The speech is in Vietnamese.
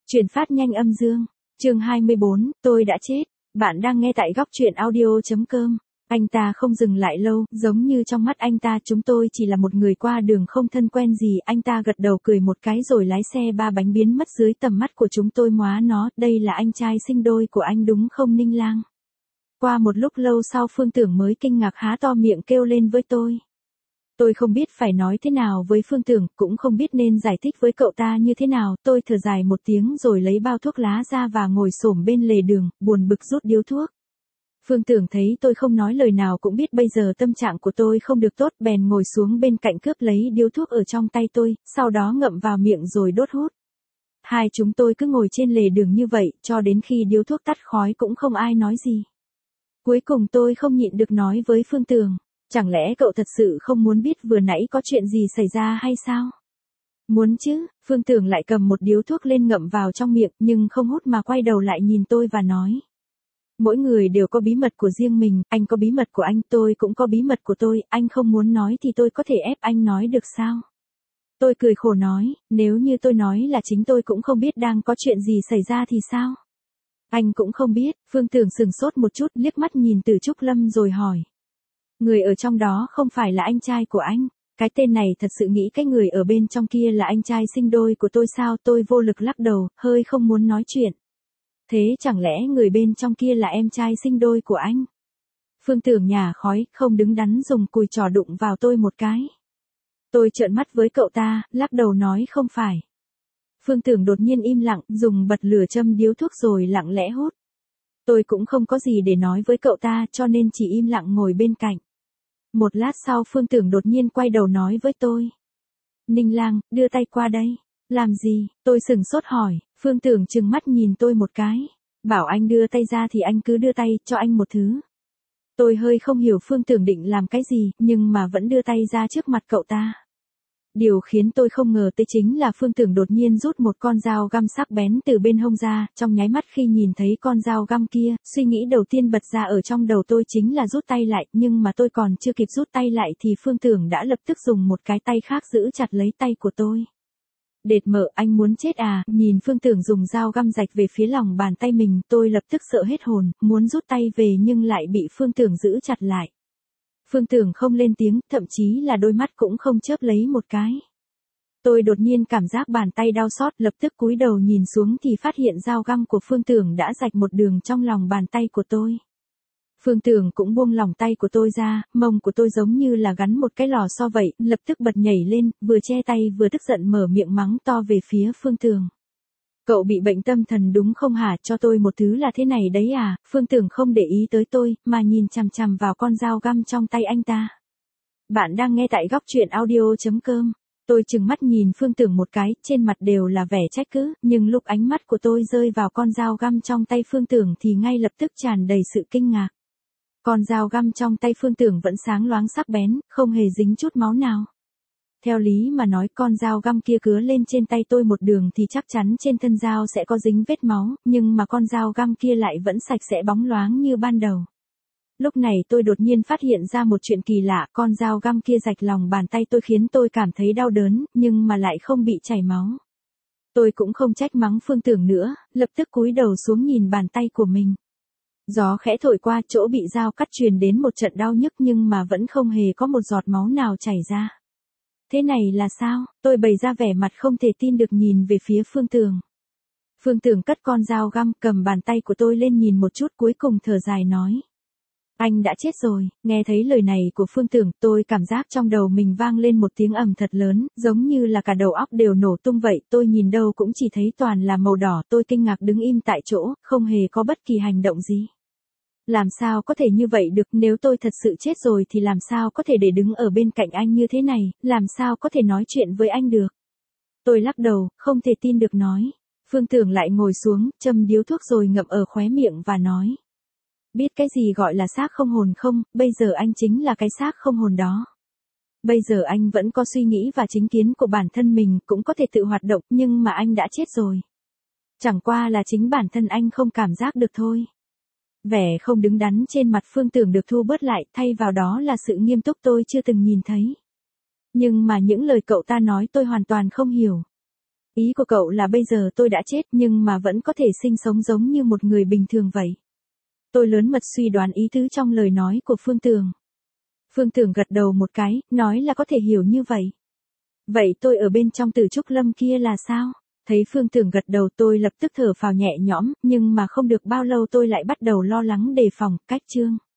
Chuyển phát nhanh âm dương. Chương 24, tôi đã chết. Bạn đang nghe tại góc truyện audio.com. Anh ta không dừng lại lâu, giống như trong mắt anh ta chúng tôi chỉ là một người qua đường không thân quen gì. Anh ta gật đầu cười một cái rồi lái xe ba bánh biến mất dưới tầm mắt của chúng tôi. Móa nó, đây là anh trai sinh đôi của anh đúng không Ninh Lang? Qua một lúc lâu sau Phương Tưởng mới kinh ngạc há to miệng kêu lên với tôi. Tôi không biết phải nói thế nào với Phương Tưởng, cũng không biết nên giải thích với cậu ta như thế nào. Tôi thở dài một tiếng rồi lấy bao thuốc lá ra và ngồi xổm bên lề đường, buồn bực rút điếu thuốc. Phương Tưởng thấy tôi không nói lời nào cũng biết bây giờ tâm trạng của tôi không được tốt, bèn ngồi xuống bên cạnh cướp lấy điếu thuốc ở trong tay tôi, sau đó ngậm vào miệng rồi đốt hút. Hai chúng tôi cứ ngồi trên lề đường như vậy, cho đến khi điếu thuốc tắt khói cũng không ai nói gì. Cuối cùng tôi không nhịn được nói với Phương Tưởng. Chẳng lẽ cậu thật sự không muốn biết vừa nãy có chuyện gì xảy ra hay sao? Muốn chứ, Phương Tưởng lại cầm một điếu thuốc lên ngậm vào trong miệng nhưng không hút mà quay đầu lại nhìn tôi và nói. Mỗi người đều có bí mật của riêng mình, anh có bí mật của anh, tôi cũng có bí mật của tôi, anh không muốn nói thì tôi có thể ép anh nói được sao? Tôi cười khổ nói, nếu như tôi nói là chính tôi cũng không biết đang có chuyện gì xảy ra thì sao? Anh cũng không biết, Phương Tưởng sửng sốt một chút liếc mắt nhìn Từ Trúc Lâm rồi hỏi. Người ở trong đó không phải là anh trai của anh, cái tên này thật sự nghĩ cái người ở bên trong kia là anh trai sinh đôi của tôi sao? Tôi vô lực lắc đầu, hơi không muốn nói chuyện. Thế chẳng lẽ người bên trong kia là em trai sinh đôi của anh? Phương Tưởng nhả khói, không đứng đắn dùng cùi trò đụng vào tôi một cái. Tôi trợn mắt với cậu ta, lắc đầu nói không phải. Phương Tưởng đột nhiên im lặng, dùng bật lửa châm điếu thuốc rồi lặng lẽ hút. Tôi cũng không có gì để nói với cậu ta cho nên chỉ im lặng ngồi bên cạnh. Một lát sau Phương Tưởng đột nhiên quay đầu nói với tôi. Ninh Lang, đưa tay qua đây. Làm gì? Tôi sửng sốt hỏi, Phương Tưởng trừng mắt nhìn tôi một cái. Bảo anh đưa tay ra thì anh cứ đưa tay, cho anh một thứ. Tôi hơi không hiểu Phương Tưởng định làm cái gì, nhưng mà vẫn đưa tay ra trước mặt cậu ta. Điều khiến tôi không ngờ tới chính là Phương Tưởng đột nhiên rút một con dao găm sắc bén từ bên hông ra, trong nháy mắt khi nhìn thấy con dao găm kia, suy nghĩ đầu tiên bật ra ở trong đầu tôi chính là rút tay lại, nhưng mà tôi còn chưa kịp rút tay lại thì Phương Tưởng đã lập tức dùng một cái tay khác giữ chặt lấy tay của tôi. Đệt mợ, anh muốn chết à? Nhìn Phương Tưởng dùng dao găm rạch về phía lòng bàn tay mình, tôi lập tức sợ hết hồn, muốn rút tay về nhưng lại bị Phương Tưởng giữ chặt lại. Phương Tưởng không lên tiếng, thậm chí là đôi mắt cũng không chớp lấy một cái. Tôi đột nhiên cảm giác bàn tay đau xót, lập tức cúi đầu nhìn xuống thì phát hiện dao găm của Phương Tưởng đã rạch một đường trong lòng bàn tay của tôi. Phương Tưởng cũng buông lòng tay của tôi ra, mông của tôi giống như là gắn một cái lò xo vậy, lập tức bật nhảy lên, vừa che tay vừa tức giận mở miệng mắng to về phía Phương Tưởng. Cậu bị bệnh tâm thần đúng không hả? Cho tôi một thứ là thế này đấy à? Phương Tưởng không để ý tới tôi, mà nhìn chằm chằm vào con dao găm trong tay anh ta. Bạn đang nghe tại góc truyện audio.com. Tôi trừng mắt nhìn Phương Tưởng một cái, trên mặt đều là vẻ trách cứ, nhưng lúc ánh mắt của tôi rơi vào con dao găm trong tay Phương Tưởng thì ngay lập tức tràn đầy sự kinh ngạc. Con dao găm trong tay Phương Tưởng vẫn sáng loáng sắc bén, không hề dính chút máu nào. Theo lý mà nói con dao găm kia cứa lên trên tay tôi một đường thì chắc chắn trên thân dao sẽ có dính vết máu, nhưng mà con dao găm kia lại vẫn sạch sẽ bóng loáng như ban đầu. Lúc này tôi đột nhiên phát hiện ra một chuyện kỳ lạ, con dao găm kia rạch lòng bàn tay tôi khiến tôi cảm thấy đau đớn, nhưng mà lại không bị chảy máu. Tôi cũng không trách mắng Phương Tưởng nữa, lập tức cúi đầu xuống nhìn bàn tay của mình. Gió khẽ thổi qua, chỗ bị dao cắt truyền đến một trận đau nhức nhưng mà vẫn không hề có một giọt máu nào chảy ra. Thế này là sao? Tôi bày ra vẻ mặt không thể tin được nhìn về phía Phương Tưởng. Phương Tưởng cất con dao găm, cầm bàn tay của tôi lên nhìn một chút cuối cùng thở dài nói. Anh đã chết rồi. Nghe thấy lời này của Phương Tưởng, tôi cảm giác trong đầu mình vang lên một tiếng ầm thật lớn, giống như là cả đầu óc đều nổ tung vậy. Tôi nhìn đâu cũng chỉ thấy toàn là màu đỏ, tôi kinh ngạc đứng im tại chỗ, không hề có bất kỳ hành động gì. Làm sao có thể như vậy được, nếu tôi thật sự chết rồi thì làm sao có thể để đứng ở bên cạnh anh như thế này, làm sao có thể nói chuyện với anh được. Tôi lắc đầu, không thể tin được nói. Phương Tưởng lại ngồi xuống, châm điếu thuốc rồi ngậm ở khóe miệng và nói. Biết cái gì gọi là xác không hồn không, bây giờ anh chính là cái xác không hồn đó. Bây giờ anh vẫn có suy nghĩ và chính kiến của bản thân mình, cũng có thể tự hoạt động, nhưng mà anh đã chết rồi. Chẳng qua là chính bản thân anh không cảm giác được thôi. Vẻ không đứng đắn trên mặt Phương Tưởng được thu bớt lại, thay vào đó là sự nghiêm túc tôi chưa từng nhìn thấy. Nhưng mà những lời cậu ta nói tôi hoàn toàn không hiểu. Ý của cậu là bây giờ tôi đã chết nhưng mà vẫn có thể sinh sống giống như một người bình thường vậy. Tôi lớn mật suy đoán ý tứ trong lời nói của Phương Tường. Phương Tường gật đầu một cái, nói là có thể hiểu như vậy. Vậy tôi ở bên trong Tử Trúc Lâm kia là sao? Thấy Phương Tường gật đầu tôi lập tức thở phào nhẹ nhõm, nhưng mà không được bao lâu tôi lại bắt đầu lo lắng đề phòng, cách Trương